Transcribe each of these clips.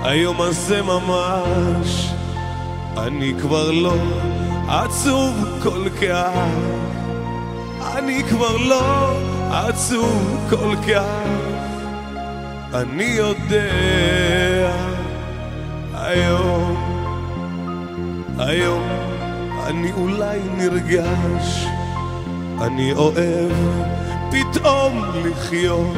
היום הזה ממש אני כבר לא עצוב כל כך, אני כבר לא עצוב כל כך. אני יודע היום אני אולי נרגש, אני אוהב פתאום לחיות.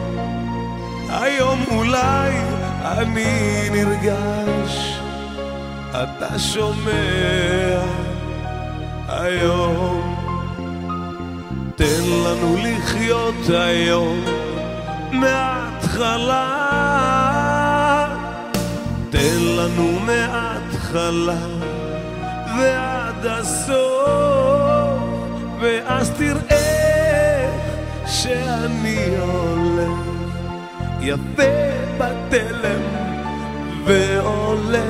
היום אולי אני נרגש, אתה שומע? היום תן לנו לחיות היום מההתחלה, תן לנו מההתחלה ועד הסוף, ואז תראה שאני הולך יפה בתלם והולך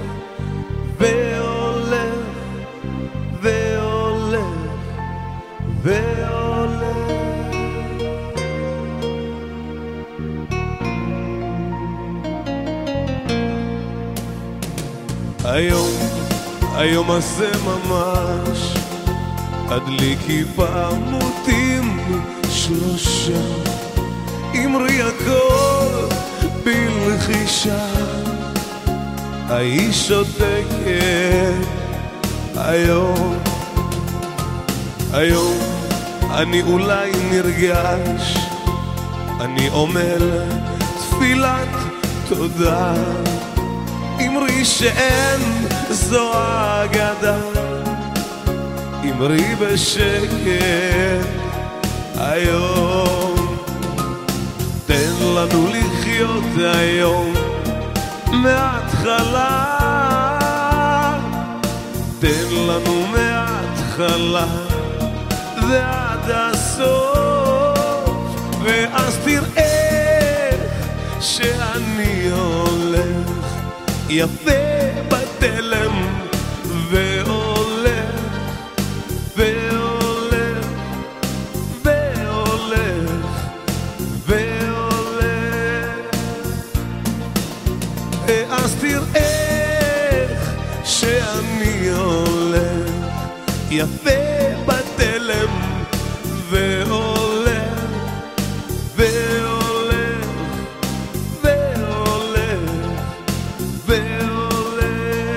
והולך והולך והולך. היום הזה ממש הדליקי פעמותים שלושה, אמרי הכל בלחישה, האיש שותקת. היום אני אולי נרגש, אני אומר תפילת תודה, אמרי שאין זו אגדה, אמרי בשקט. היום תן לנו לחיות היום מההתחלה, תן לנו מההתחלה ועד הסוף, ואז תראה שאני הולך יפה בתלם והולך והולך והולך והולך, ואז תראה שאני הולך יפה בתלם והולך והולך והולך והולך.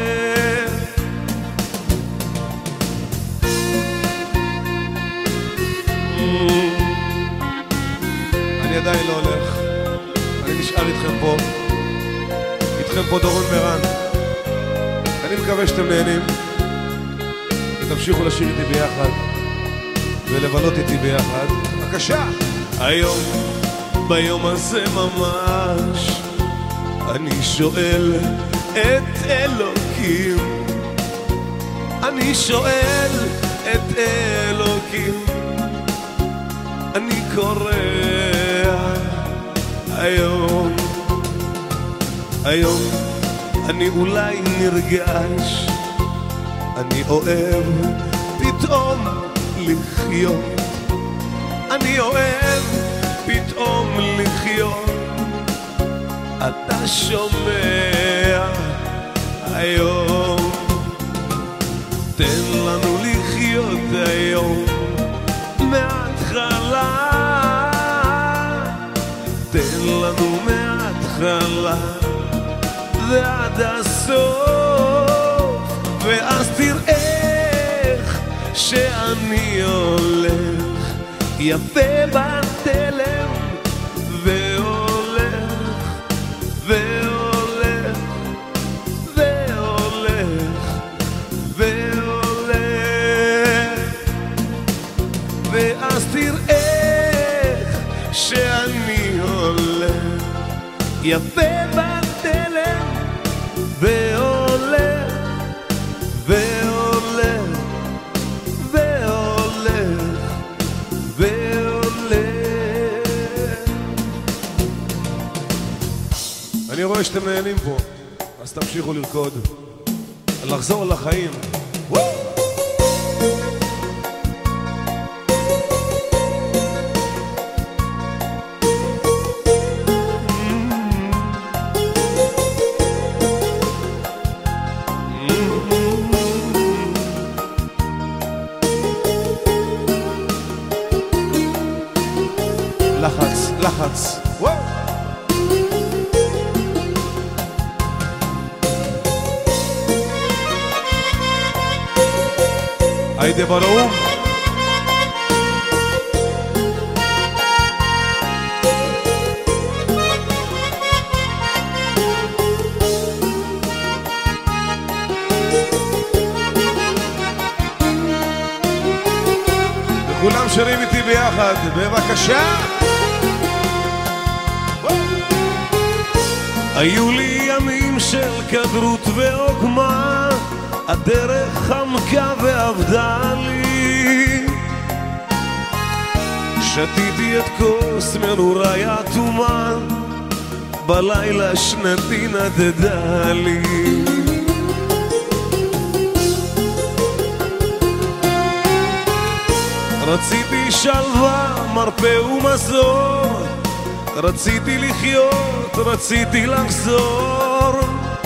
אני עדיין לא הולך, אני נשאר איתכם פה דורון מרן. אני מקווה שאתם נהנים ותמשיכו לשיר איתי ביחד ולבלות איתי ביחד. בבקשה. היום ביום הזה ממש אני שואל את אלוקים, אני שואל את אלוקים, אני קורא היום אני אולי נרגש, אני אוהב פתאום לחיות, אני אוהב פתאום לחיות, אתה שומע? היום תן לנו לחיות היום מההתחלה, תן לנו מההתחלה ועד הסוף, ואז תראה שאני הולך יפה בתלם והולך והולך והולך והולך, ואז תראה שאני הולך יפה בתלם והולך והולך והולך והולך. אני רואה שאתם נהנים פה, אז תמשיכו לרקוד, לחזור לחיים. לחץ, לחץ. וואו! היידה ברום. כולם שרים איתי ביחד, בבקשה. היו לי ימים של כדרות ועוגמה, הדרך חמקה ועבדה לי, שתיתי את כוס מנורי אטומה, בלילה שנתי נדדה לי. רציתי שלווה, מרפא ומזור, רציתי לחיות, רציתי לחזור,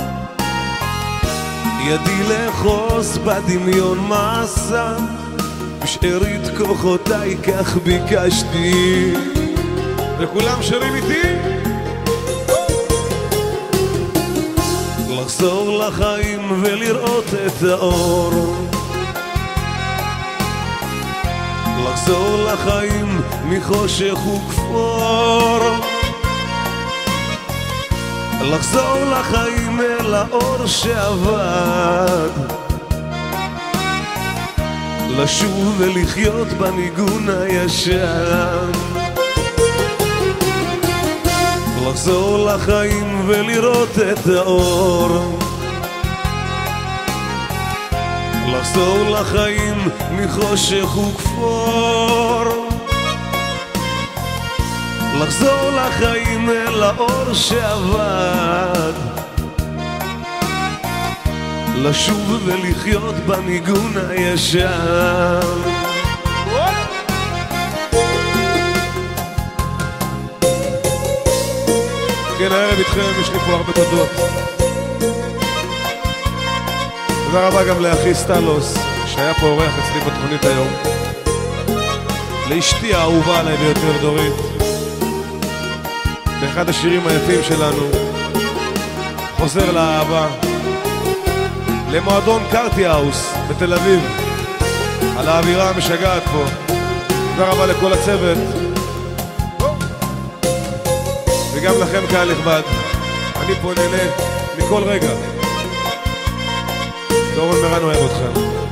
ידי לאחוז בדמיון מסע, בשארית כוחותיי כך ביקשתי. וכולם שרים איתי. לחזור לחיים ולראות את האור, לחזור לחיים מחושך וכפור, לחזור לחיים אל האור שעבד, לשוב ולחיות בניגון הישן, לחזור לחיים ולראות את האור, לחזור לחיים מחושך וכפור, לחזור לחיים אל האור שעבד, לשוב ולחיות בניגון הישן. כן, הערב איתכם, יש לי פה הרבה תודות. תודה רבה גם לאחי סטלוס, שהיה פה אורח אצלי בתוכנית היום, לאשתי האהובה עליי ביותר, דורית, באחד השירים היפים שלנו, חוזר לאהבה, למועדון קארטי האוס בתל אביב, על האווירה המשגעת פה. תודה רבה לכל הצוות, וגם לכם קהל נכבד, אני פה נהנה מכל רגע. דורון מרן אוהב אתכם.